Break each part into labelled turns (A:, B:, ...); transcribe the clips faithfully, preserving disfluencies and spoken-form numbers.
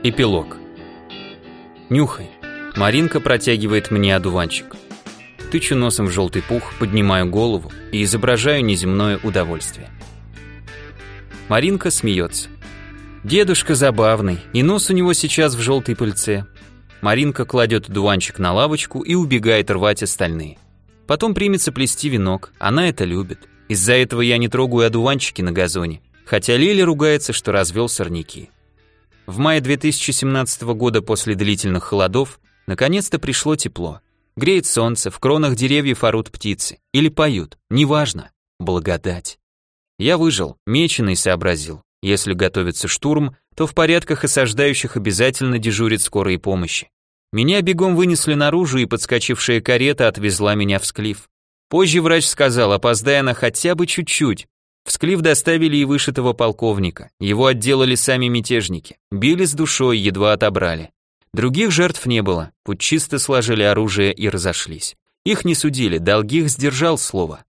A: Эпилог. Нюхай. Маринка протягивает мне одуванчик. Тычу носом в желтый пух, поднимаю голову и изображаю неземное удовольствие. Маринка смеется. Дедушка забавный, и нос у него сейчас в желтой пыльце. Маринка кладет одуванчик на лавочку и убегает рвать остальные. Потом примется плести венок, она это любит. Из-за этого я не трогаю одуванчики на газоне, хотя Лиля ругается, что развел сорняки. В мае две тысячи семнадцатого года после длительных холодов наконец-то пришло тепло. Греет солнце, в кронах деревьев орут птицы. Или поют, неважно. Благодать. Я выжил, меченый сообразил. Если готовится штурм, то в порядках осаждающих обязательно дежурит скорой помощи. Меня бегом вынесли наружу, и подскочившая карета отвезла меня в Склиф. Позже врач сказал, опоздая она хотя бы чуть-чуть. В Склиф доставили и вышитого полковника. Его отделали сами мятежники. Били с душой, едва отобрали. Других жертв не было. Путчисты сложили оружие и разошлись. Их не судили, Долгих сдержал слово.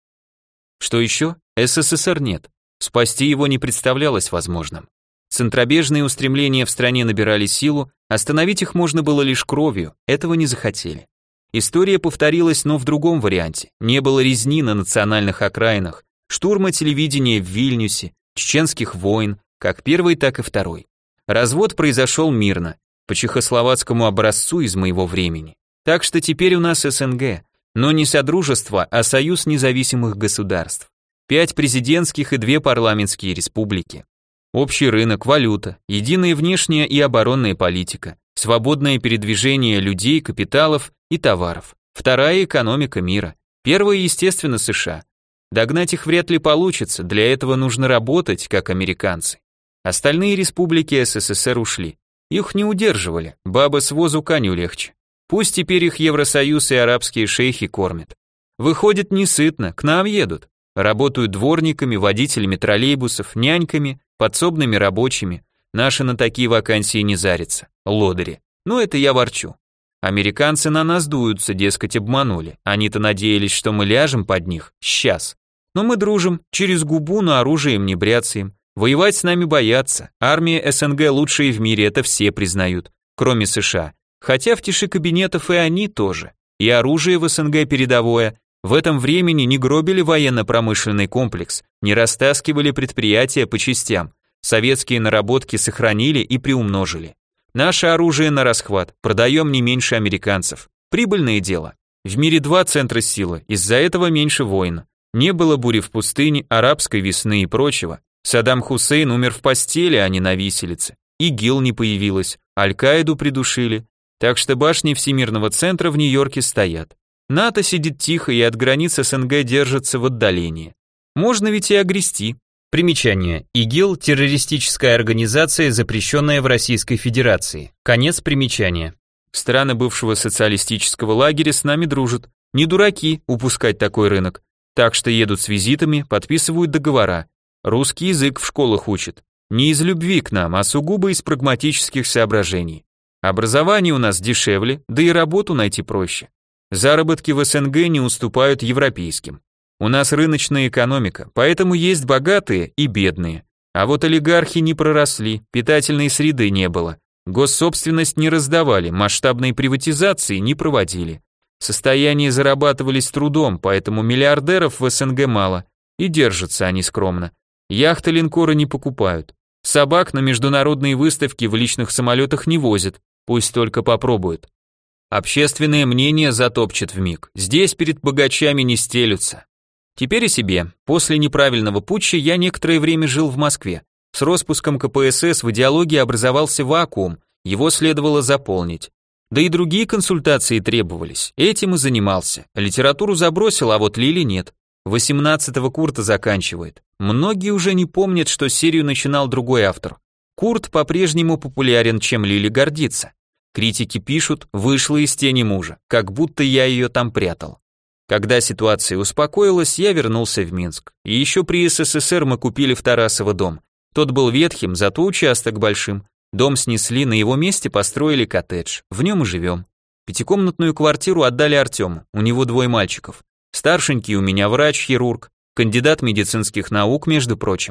A: Что еще? СССР нет. Спасти его не представлялось возможным. Центробежные устремления в стране набирали силу, остановить их можно было лишь кровью, этого не захотели. История повторилась, но в другом варианте. Не было резни на национальных окраинах, штурма телевидения в Вильнюсе, чеченских войн, как первый, так и второй. Развод произошел мирно, по чехословацкому образцу из моего времени. Так что теперь у нас СНГ, но не содружество, а союз независимых государств. Пять президентских и две парламентские республики. Общий рынок, валюта, единая внешняя и оборонная политика, свободное передвижение людей, капиталов и товаров. Вторая экономика мира. Первая, естественно, США. Догнать их вряд ли получится, для этого нужно работать, как американцы. Остальные республики СССР ушли. Их не удерживали, баба с возу коню легче. Пусть теперь их Евросоюз и арабские шейхи кормят. Выходит, не сытно, к нам едут. Работают дворниками, водителями троллейбусов, няньками, подсобными рабочими. Наши на такие вакансии не зарятся, лодыри. Но это я ворчу. Американцы на нас дуются, дескать, обманули. Они-то надеялись, что мы ляжем под них. Сейчас. Но мы дружим, через губу, но оружием не бряцаем. Воевать с нами боятся. Армия СНГ лучшая в мире, это все признают, кроме США. Хотя в тиши кабинетов и они тоже. И оружие в СНГ передовое. В этом времени не гробили военно-промышленный комплекс, не растаскивали предприятия по частям. Советские наработки сохранили и приумножили. Наше оружие на расхват, продаем не меньше американцев. Прибыльное дело. В мире два центра силы, из-за этого меньше войн. Не было бури в пустыне, арабской весны и прочего. Саддам Хусейн умер в постели, а не на виселице. ИГИЛ не появилась, Аль-Каиду придушили. Так что башни Всемирного центра в Нью-Йорке стоят. НАТО сидит тихо и от границ СНГ держится в отдалении. Можно ведь и огрести. Примечание. ИГИЛ – террористическая организация, запрещенная в Российской Федерации. Конец примечания. Страны бывшего социалистического лагеря с нами дружат. Не дураки упускать такой рынок. Так что едут с визитами, подписывают договора. Русский язык в школах учат. Не из любви к нам, а сугубо из прагматических соображений. Образование у нас дешевле, да и работу найти проще. Заработки в СНГ не уступают европейским. У нас рыночная экономика, поэтому есть богатые и бедные. А вот олигархи не проросли, питательной среды не было. Госсобственность не раздавали, масштабной приватизации не проводили. Состояния зарабатывались трудом, поэтому миллиардеров в СНГ мало, и держатся они скромно. Яхты линкоры не покупают. Собак на международные выставки в личных самолетах не возят, пусть только попробуют. Общественное мнение затопчет вмиг. Здесь перед богачами не стелются. Теперь о себе. После неправильного путча я некоторое время жил в Москве. С распуском ка пэ эс эс в идеологии образовался вакуум, его следовало заполнить. Да и другие консультации требовались. Этим и занимался. Литературу забросил, а вот Лили нет. восемнадцатого Курта заканчивает. Многие уже не помнят, что серию начинал другой автор. Курт по-прежнему популярен, чем Лили гордится. Критики пишут, вышла из тени мужа, как будто я ее там прятал. Когда ситуация успокоилась, я вернулся в Минск. И еще при СССР мы купили в Тарасово дом. Тот был ветхим, зато участок большим. Дом снесли, на его месте построили коттедж. В нем и живем. Пятикомнатную квартиру отдали Артему, у него двое мальчиков. Старшенький у меня врач-хирург, кандидат медицинских наук, между прочим.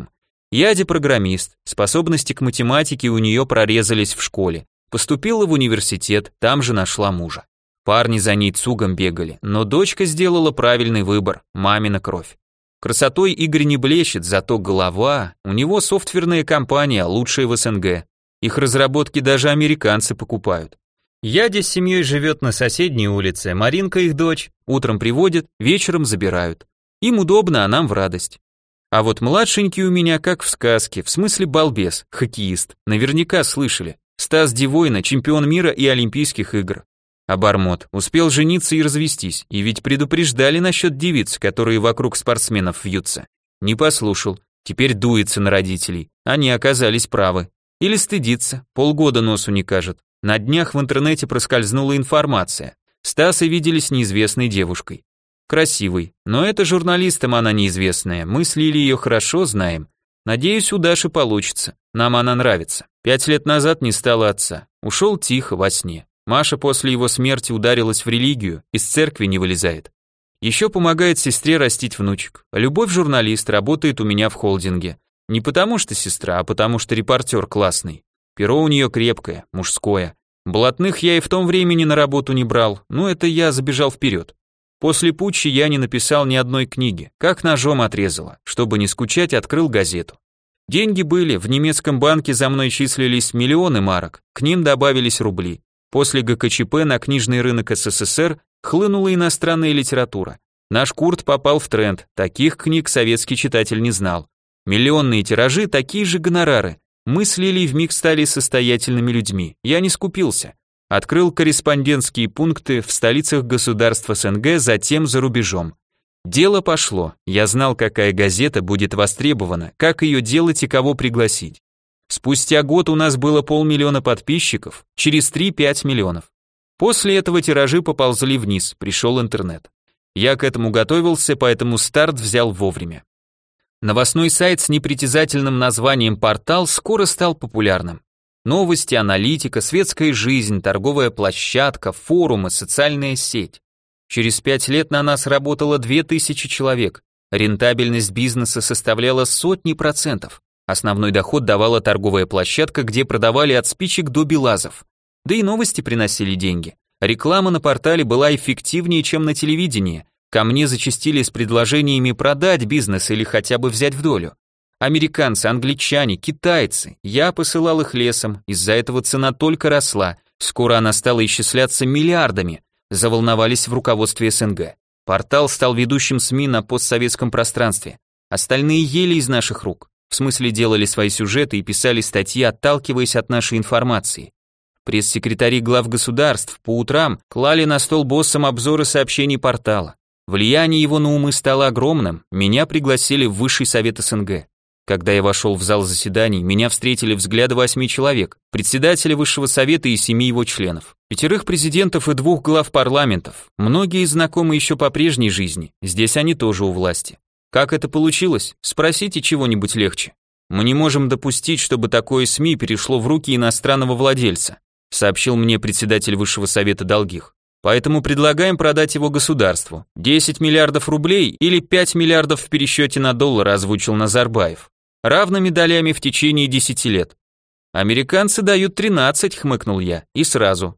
A: Яде программист, способности к математике у нее прорезались в школе. Поступила в университет, там же нашла мужа. Парни за ней цугом бегали, но дочка сделала правильный выбор, мамина кровь. Красотой Игорь не блещет, зато голова, у него софтверная компания, лучшая в СНГ. Их разработки даже американцы покупают. Ядя с семьей живет на соседней улице, Маринка их дочь, утром приводят, вечером забирают. Им удобно, а нам в радость. А вот младшенький у меня как в сказке, в смысле балбес, хоккеист, наверняка слышали. Стас Дивойна, чемпион мира и Олимпийских игр. Обормот, успел жениться и развестись, и ведь предупреждали насчет девиц, которые вокруг спортсменов вьются. Не послушал, теперь дуется на родителей, они оказались правы. Или стыдится, полгода носу не кажет. На днях в интернете проскользнула информация. Стаса видели с неизвестной девушкой. Красивой, но это журналистам она неизвестная, мы слили ее хорошо, знаем. Надеюсь, у Даши получится, нам она нравится. Пять лет назад не стало отца, ушел тихо во сне. Маша после его смерти ударилась в религию, из церкви не вылезает. Еще помогает сестре растить внучек. Любовь журналист, работает у меня в холдинге. Не потому что сестра, а потому что репортер классный. Перо у нее крепкое, мужское. Блатных я и в том времени на работу не брал, но это я забежал вперед. После путча я не написал ни одной книги, как ножом отрезало. Чтобы не скучать, открыл газету. Деньги были, в немецком банке за мной числились миллионы марок, к ним добавились рубли. После ГКЧП на книжный рынок СССР хлынула иностранная литература. Наш Курт попал в тренд, таких книг советский читатель не знал. Миллионные тиражи, такие же гонорары. Мы с Лилей вмиг стали состоятельными людьми, я не скупился. Открыл корреспондентские пункты в столицах государств СНГ, затем за рубежом. Дело пошло, я знал, какая газета будет востребована, как ее делать и кого пригласить. Спустя год у нас было полмиллиона подписчиков, через три-пять миллионов. После этого тиражи поползли вниз, пришел интернет. Я к этому готовился, поэтому старт взял вовремя. Новостной сайт с непритязательным названием «Портал» скоро стал популярным. Новости, аналитика, светская жизнь, торговая площадка, форумы, социальная сеть. Через пять лет на нас работало две тысячи человек. Рентабельность бизнеса составляла сотни процентов. Основной доход давала торговая площадка, где продавали от спичек до белазов. Да и новости приносили деньги. Реклама на портале была эффективнее, чем на телевидении. Ко мне зачастили с предложениями продать бизнес или хотя бы взять в долю. Американцы, англичане, китайцы. Я посылал их лесом, из-за этого цена только росла. Скоро она стала исчисляться миллиардами. Заволновались в руководстве СНГ. Портал стал ведущим СМИ на постсоветском пространстве. Остальные ели из наших рук. В смысле делали свои сюжеты и писали статьи, отталкиваясь от нашей информации. Пресс-секретари глав государств по утрам клали на стол боссам обзоры сообщений портала. Влияние его на умы стало огромным, меня пригласили в Высший совет СНГ. Когда я вошел в зал заседаний, меня встретили взгляды восьми человек, председателя Высшего совета и семи его членов, пятерых президентов и двух глав парламентов, многие знакомы еще по прежней жизни, здесь они тоже у власти. Как это получилось? Спросите чего-нибудь легче. Мы не можем допустить, чтобы такое СМИ перешло в руки иностранного владельца, сообщил мне председатель Высшего совета Долгих. Поэтому предлагаем продать его государству. десять миллиардов рублей или пять миллиардов в пересчете на доллар, озвучил Назарбаев. Равными долями в течение десяти лет. Американцы дают тринадцать, хмыкнул я, и сразу.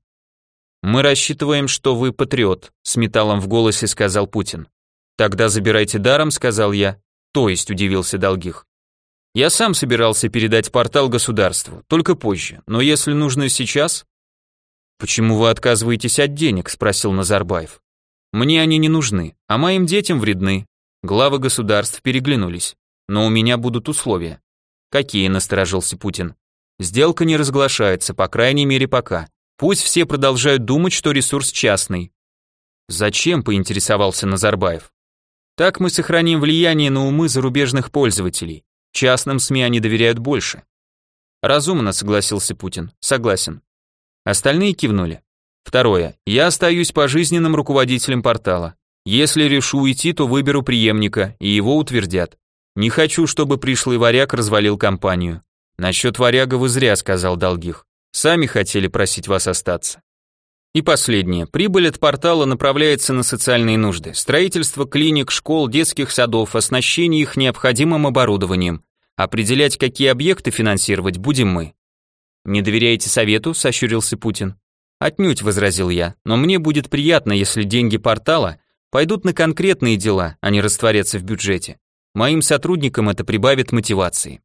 A: Мы рассчитываем, что вы патриот, с металлом в голосе сказал Путин. Тогда забирайте даром, сказал я. То есть, удивился Долгих. Я сам собирался передать портал государству, только позже, но если нужно сейчас... Почему вы отказываетесь от денег, спросил Назарбаев. Мне они не нужны, а моим детям вредны. Главы государств переглянулись. Но у меня будут условия. Какие, насторожился Путин. Сделка не разглашается, по крайней мере пока. Пусть все продолжают думать, что ресурс частный. Зачем, поинтересовался Назарбаев. Так мы сохраним влияние на умы зарубежных пользователей. Частным СМИ они доверяют больше. Разумно, согласился Путин. Согласен. Остальные кивнули. Второе. Я остаюсь пожизненным руководителем портала. Если решу уйти, то выберу преемника, и его утвердят. Не хочу, чтобы пришлый варяг развалил компанию. Насчет варяга вы зря, сказал Долгих. Сами хотели просить вас остаться. И последнее. Прибыль от портала направляется на социальные нужды. Строительство клиник, школ, детских садов, оснащение их необходимым оборудованием. Определять, какие объекты финансировать, будем мы. Не доверяете совету? Сощурился Путин. Отнюдь, возразил я, но мне будет приятно, если деньги портала пойдут на конкретные дела, а не растворятся в бюджете. Моим сотрудникам это прибавит мотивации.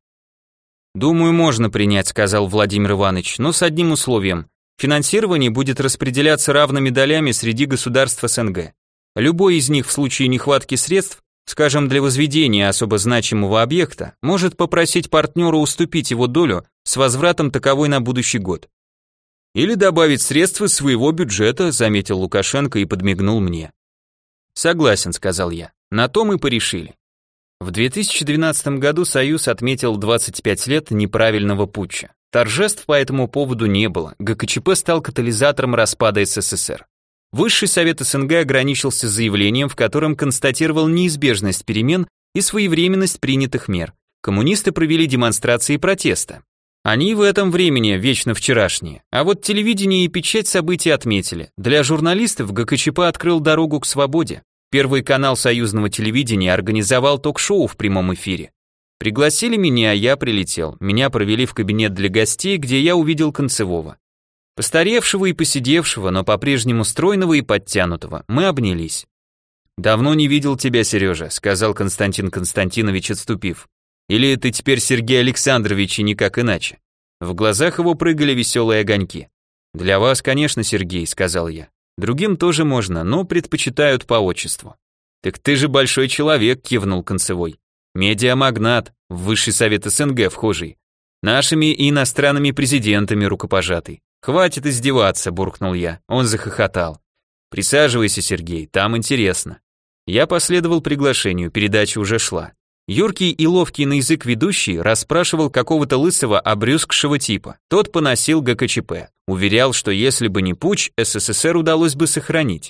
A: Думаю, можно принять, сказал Владимир Иванович, но с одним условием. Финансирование будет распределяться равными долями среди государств СНГ. Любой из них в случае нехватки средств, скажем, для возведения особо значимого объекта, может попросить партнера уступить его долю с возвратом таковой на будущий год. Или добавить средства из своего бюджета, заметил Лукашенко и подмигнул мне. Согласен, сказал я. На то мы порешили. В две тысячи двенадцатом году Союз отметил двадцать пять лет неправильного путча. Торжеств по этому поводу не было. ГКЧП стал катализатором распада СССР. Высший совет СНГ ограничился заявлением, в котором констатировал неизбежность перемен и своевременность принятых мер. Коммунисты провели демонстрации протеста. Они в этом времени вечно вчерашние. А вот телевидение и печать событий отметили. Для журналистов ГКЧП открыл дорогу к свободе. Первый канал союзного телевидения организовал ток-шоу в прямом эфире. Пригласили меня, я прилетел. Меня провели в кабинет для гостей, где я увидел Концевого. Постаревшего и посидевшего, но по-прежнему стройного и подтянутого. Мы обнялись. «Давно не видел тебя, Сережа», — сказал Константин Константинович, отступив. «Или ты теперь Сергей Александрович и никак иначе?» В глазах его прыгали веселые огоньки. «Для вас, конечно, Сергей», — сказал я. «Другим тоже можно, но предпочитают по отчеству». «Так ты же большой человек», — кивнул Концевой. «Медиамагнат, в высший совет СНГ вхожий. Нашими и иностранными президентами рукопожатый. Хватит издеваться», — буркнул я. Он захохотал. «Присаживайся, Сергей, там интересно». Я последовал приглашению, передача уже шла. Юркий и ловкий на язык ведущий расспрашивал какого-то лысого обрюзгшего типа. Тот поносил ГКЧП. Уверял, что если бы не путч, СССР удалось бы сохранить.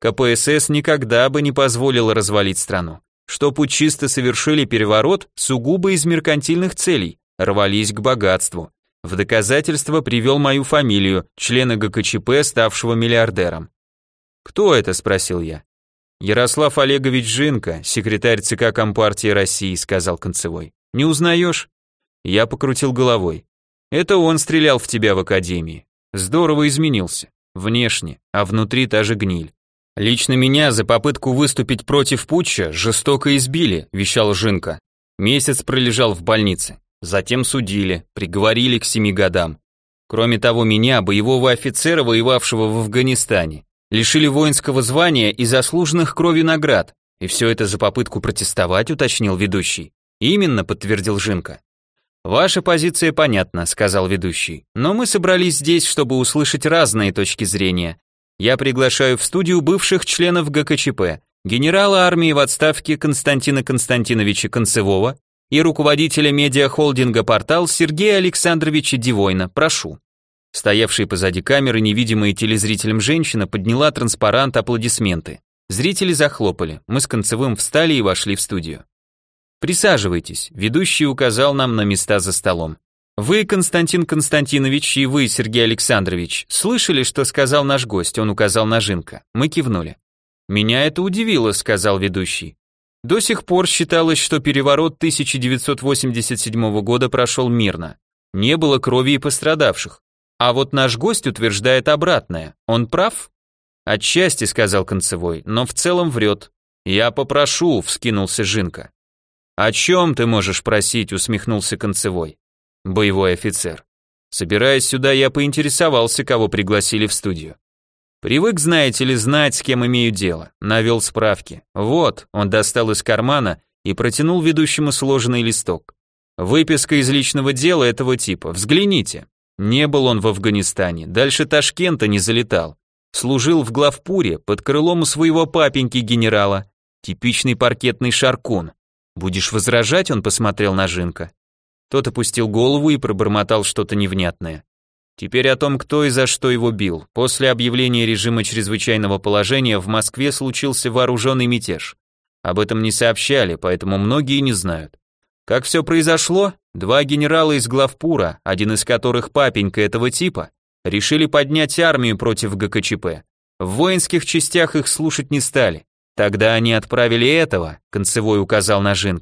A: КПСС никогда бы не позволила развалить страну. Что путчисты совершили переворот сугубо из меркантильных целей, рвались к богатству. В доказательство привел мою фамилию, члена ГКЧП, ставшего миллиардером. «Кто это?» – спросил я. «Ярослав Олегович Жинка, секретарь ЦК Компартии России», – сказал Концевой. «Не узнаешь?» Я покрутил головой. «Это он стрелял в тебя в академии. Здорово изменился. Внешне, а внутри та же гниль. Лично меня за попытку выступить против путча жестоко избили», – вещал Жинка. «Месяц пролежал в больнице. Затем судили, приговорили к семи годам. Кроме того, меня, боевого офицера, воевавшего в Афганистане, лишили воинского звания и заслуженных кровью наград. И все это за попытку протестовать», — уточнил ведущий. «Именно», — подтвердил Жинка. «Ваша позиция понятна», — сказал ведущий. «Но мы собрались здесь, чтобы услышать разные точки зрения. Я приглашаю в студию бывших членов ГКЧП, генерала армии в отставке Константина Константиновича Концевого и руководителя медиахолдинга «Портал» Сергея Александровича Дивойна. Прошу». Стоявшая позади камеры невидимая телезрителям женщина подняла транспарант «Аплодисменты». Зрители захлопали, мы с Концевым встали и вошли в студию. «Присаживайтесь», ведущий указал нам на места за столом. «Вы, Константин Константинович, и вы, Сергей Александрович, слышали, что сказал наш гость?» Он указал на Жинка. Мы кивнули. «Меня это удивило», — сказал ведущий. «До сих пор считалось, что переворот тысяча девятьсот восемьдесят седьмого года прошел мирно. Не было крови и пострадавших. А вот наш гость утверждает обратное. Он прав?» «Отчасти», — сказал Концевой, — «но в целом врет». «Я попрошу», — вскинулся Жинка. «О чем ты можешь просить?» — усмехнулся Концевой. Боевой офицер. Собираясь сюда, я поинтересовался, кого пригласили в студию. Привык, знаете ли, знать, с кем имею дело. Навел справки. Вот, он достал из кармана и протянул ведущему сложенный листок. Выписка из личного дела этого типа. Взгляните. Не был он в Афганистане, дальше Ташкента не залетал. Служил в главпуре под крылом у своего папеньки генерала. Типичный паркетный шаркун. Будешь возражать, он посмотрел на Жинка. Тот опустил голову и пробормотал что-то невнятное. Теперь о том, кто и за что его бил. После объявления режима чрезвычайного положения в Москве случился вооруженный мятеж. Об этом не сообщали, поэтому многие не знают. Как все произошло? Два генерала из главпура, один из которых папенька этого типа, решили поднять армию против ГКЧП. В воинских частях их слушать не стали. Тогда они отправили этого, Концевой указал на Жинка.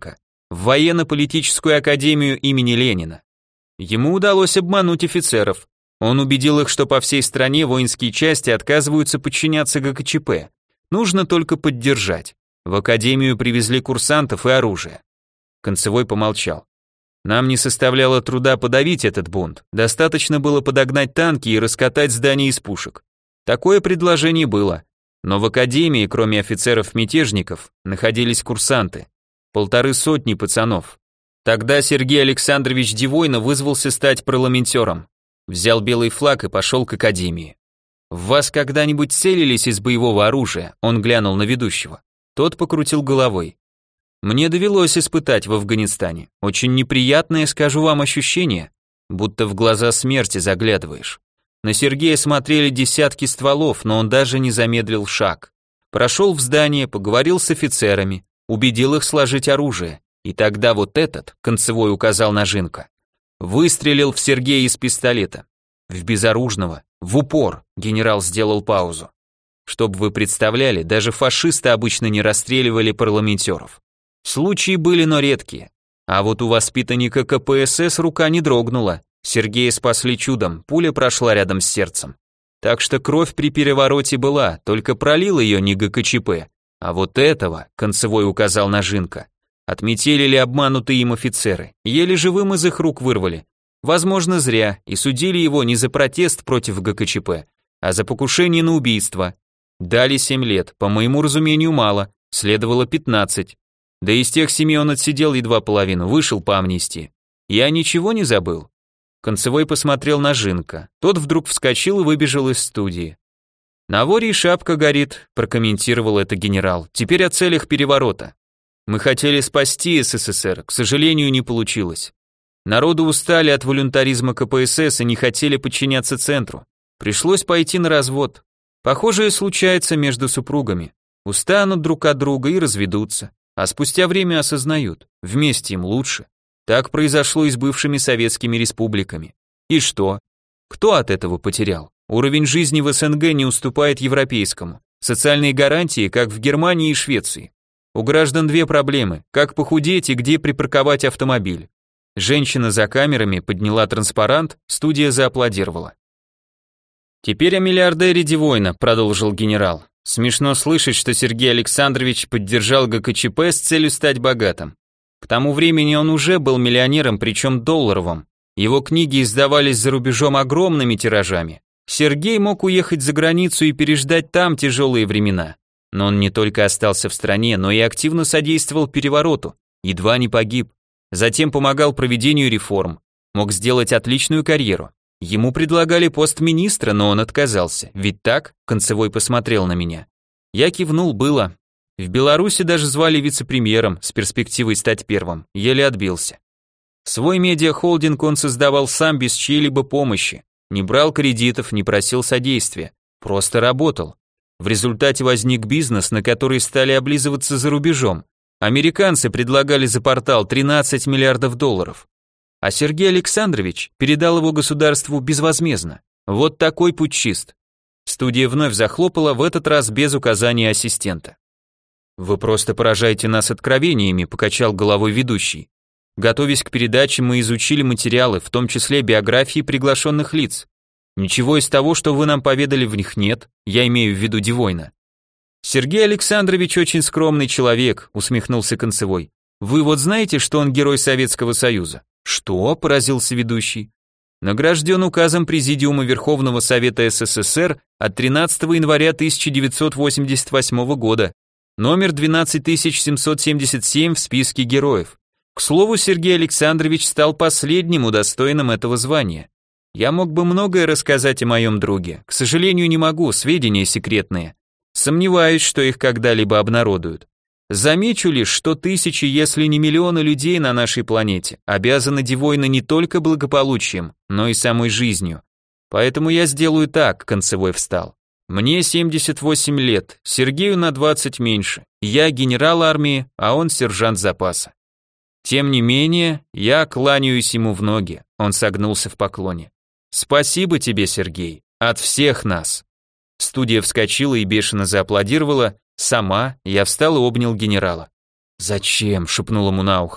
A: в военно-политическую академию имени Ленина. Ему удалось обмануть офицеров. Он убедил их, что по всей стране воинские части отказываются подчиняться ГКЧП. Нужно только поддержать. В академию привезли курсантов и оружие. Концевой помолчал. Нам не составляло труда подавить этот бунт. Достаточно было подогнать танки и раскатать здания из пушек. Такое предложение было. Но в академии, кроме офицеров-мятежников, находились курсанты. Полторы сотни пацанов. Тогда Сергей Александрович Девойна вызвался стать парламентером. Взял белый флаг и пошел к академии. В вас когда-нибудь целились из боевого оружия? Он глянул на ведущего. Тот покрутил головой. Мне довелось испытать в Афганистане. Очень неприятное, скажу вам, ощущение, будто в глаза смерти заглядываешь. На Сергея смотрели десятки стволов, но он даже не замедлил шаг. Прошел в здание, поговорил с офицерами, убедил их сложить оружие. И тогда вот этот, Концевой указал на Жинка, выстрелил в Сергея из пистолета. В безоружного, в упор, генерал сделал паузу. Чтоб вы представляли, даже фашисты обычно не расстреливали парламентеров. Случаи были, но редкие. А вот у воспитанника ка пэ эс эс рука не дрогнула. Сергея спасли чудом, пуля прошла рядом с сердцем. Так что кровь при перевороте была, только пролил ее не гэ ка че пэ. А вот этого, Концевой указал на Жинка, отметили ли обманутые им офицеры, еле живым из их рук вырвали. Возможно, зря, и судили его не за протест против гэ ка че пэ, а за покушение на убийство. Дали семь лет, по моему разумению мало, следовало пятнадцать. Да из тех семи он отсидел едва половину, вышел по амнистии. Я ничего не забыл. Концевой посмотрел на Жинка. Тот вдруг вскочил и выбежал из студии. «На воре и шапка горит», прокомментировал это генерал. «Теперь о целях переворота. Мы хотели спасти эс эс эс эр, к сожалению, не получилось. Народу устали от волюнтаризма ка пэ эс эс и не хотели подчиняться центру. Пришлось пойти на развод. Похожее случается между супругами. Устанут друг от друга и разведутся. А спустя время осознают, вместе им лучше. Так произошло и с бывшими советскими республиками. И что? Кто от этого потерял? Уровень жизни в эс эн гэ не уступает европейскому. Социальные гарантии, как в Германии и Швеции. У граждан две проблемы: как похудеть и где припарковать автомобиль. Женщина за камерами подняла транспарант, студия зааплодировала. «Теперь о миллиардере Девойна», продолжил генерал. «Смешно слышать, что Сергей Александрович поддержал гэ ка че пэ с целью стать богатым. К тому времени он уже был миллионером, причем долларовым. Его книги издавались за рубежом огромными тиражами. Сергей мог уехать за границу и переждать там тяжелые времена. Но он не только остался в стране, но и активно содействовал перевороту, едва не погиб. Затем помогал проведению реформ, мог сделать отличную карьеру. Ему предлагали пост министра, но он отказался. Ведь так? Концевой посмотрел на меня. Я кивнул, было. В Беларуси даже звали вице-премьером с перспективой стать первым. Еле отбился. Свой медиахолдинг он создавал сам без чьей-либо помощи. Не брал кредитов, не просил содействия. Просто работал. В результате возник бизнес, на который стали облизываться за рубежом. Американцы предлагали за портал тринадцать миллиардов долларов. А Сергей Александрович передал его государству безвозмездно. Вот такой путчист. Студия вновь захлопала, в этот раз без указания ассистента. «Вы просто поражаете нас откровениями», — покачал головой ведущий. «Готовясь к передаче, мы изучили материалы, в том числе биографии приглашенных лиц. Ничего из того, что вы нам поведали, в них нет, я имею в виду Девойна». «Сергей Александрович очень скромный человек», — усмехнулся Концевой. «Вы вот знаете, что он герой Советского Союза?» «Что?» – поразился ведущий. «Награжден указом Президиума Верховного Совета эс эс эс эр от тринадцатого января тысяча девятьсот восемьдесят восьмого года, номер двенадцать тысяч семьсот семьдесят семь в списке героев. К слову, Сергей Александрович стал последним удостоенным этого звания. Я мог бы многое рассказать о моем друге, к сожалению, не могу, сведения секретные. Сомневаюсь, что их когда-либо обнародуют. Замечу лишь, что тысячи, если не миллионы людей на нашей планете обязаны Девойна не только благополучием, но и самой жизнью. Поэтому я сделаю так», — Концевой встал. «Мне семьдесят восемь лет, Сергею на двадцать меньше. Я генерал армии, а он сержант запаса. Тем не менее, я кланяюсь ему в ноги», — он согнулся в поклоне. «Спасибо тебе, Сергей, от всех нас». Студия вскочила и бешено зааплодировала. Сама я встал и обнял генерала. «Зачем?» — шепнул ему на ухо.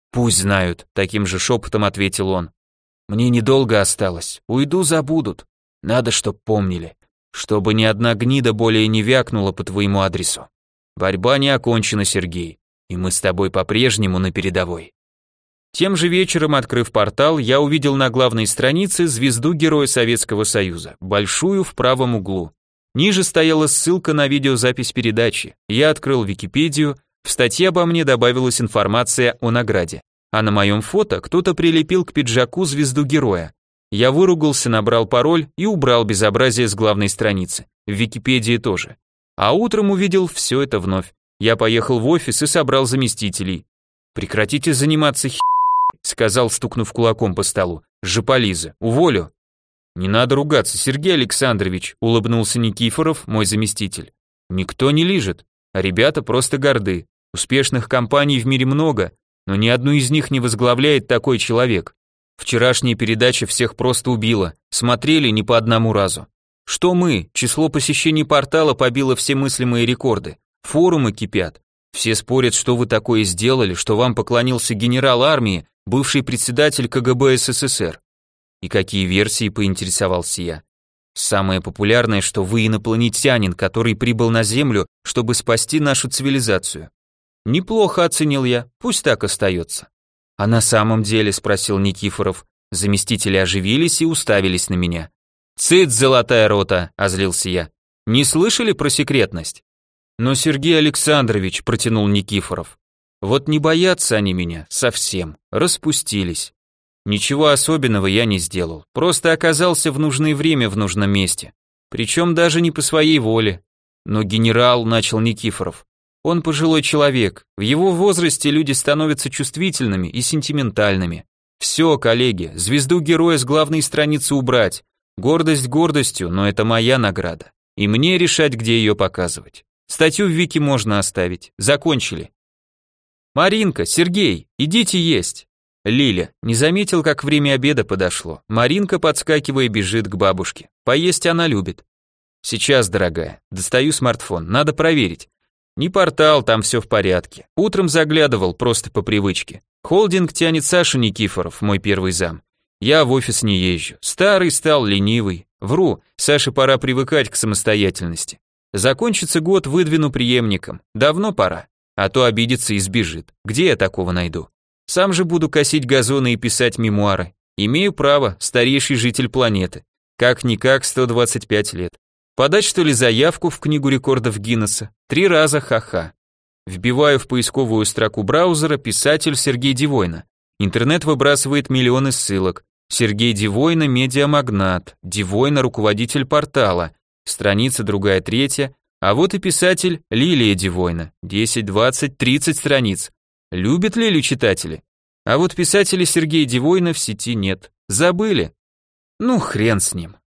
A: Пусть знают, таким же шепотом ответил он. Мне недолго осталось, уйду, забудут. Надо, чтоб помнили, чтобы ни одна гнида более не вякнула по твоему адресу. Борьба не окончена, Сергей, и мы с тобой по-прежнему на передовой. Тем же вечером, открыв портал, я увидел на главной странице звезду Героя Советского Союза, большую в правом углу. Ниже стояла ссылка на видеозапись передачи. Я открыл Википедию, в статье обо мне добавилась информация о награде. А на моем фото кто-то прилепил к пиджаку звезду героя. Я выругался, набрал пароль и убрал безобразие с главной страницы. В Википедии тоже. А утром увидел все это вновь. Я поехал в офис и собрал заместителей. «Прекратите заниматься хи***», сказал, стукнув кулаком по столу. «Жополиза, уволю». «Не надо ругаться, Сергей Александрович», улыбнулся Никифоров, мой заместитель. «Никто не лижет, а ребята просто горды. Успешных компаний в мире много, но ни одну из них не возглавляет такой человек. Вчерашняя передача всех просто убила, смотрели не по одному разу. Что мы? Число посещений портала побило все мыслимые рекорды. Форумы кипят. Все спорят, что вы такое сделали, что вам поклонился генерал армии, бывший председатель ка гэ бэ эс эс эс эр. И какие версии, поинтересовался я. Самое популярное, что вы инопланетянин, который прибыл на Землю, чтобы спасти нашу цивилизацию. Неплохо оценил я, пусть так остается. А на самом деле, спросил Никифоров, заместители оживились и уставились на меня. Цыц, золотая рота, озлился я. Не слышали про секретность? Но Сергей Александрович, протянул Никифоров. Вот не боятся они меня, совсем, распустились. Ничего особенного я не сделал, просто оказался в нужное время в нужном месте. Причем даже не по своей воле. Но генерал, начал Никифоров, он пожилой человек, в его возрасте люди становятся чувствительными и сентиментальными. Все, коллеги, звезду героя с главной страницы убрать. Гордость гордостью, но это моя награда. И мне решать, где ее показывать. Статью в Вики можно оставить. Закончили. Маринка, Сергей, идите есть. Лиля, не заметил, как время обеда подошло. Маринка, подскакивая, бежит к бабушке. Поесть она любит. Сейчас, дорогая, достаю смартфон, надо проверить. Не портал, там все в порядке. Утром заглядывал, просто по привычке. Холдинг тянет Саша Никифоров, мой первый зам. Я в офис не езжу. Старый стал, ленивый. Вру, Саше пора привыкать к самостоятельности. Закончится год, выдвину преемником. Давно пора. А то обидится и сбежит. Где я такого найду? Сам же буду косить газоны и писать мемуары. Имею право, старейший житель планеты. Как-никак сто двадцать пять лет. Подать, что ли, заявку в книгу рекордов Гиннесса? Три раза ха-ха. Вбиваю в поисковую строку браузера писатель Сергей Девойна. Интернет выбрасывает миллионы ссылок. Сергей Девойна, медиамагнат. Девойна, руководитель портала. Страница другая, третья. А вот и писатель Лилия Девойна. десять, двадцать, тридцать страниц. Любят Лилю читатели? А вот писателя Сергея Девойна в сети нет. Забыли? Ну, хрен с ним.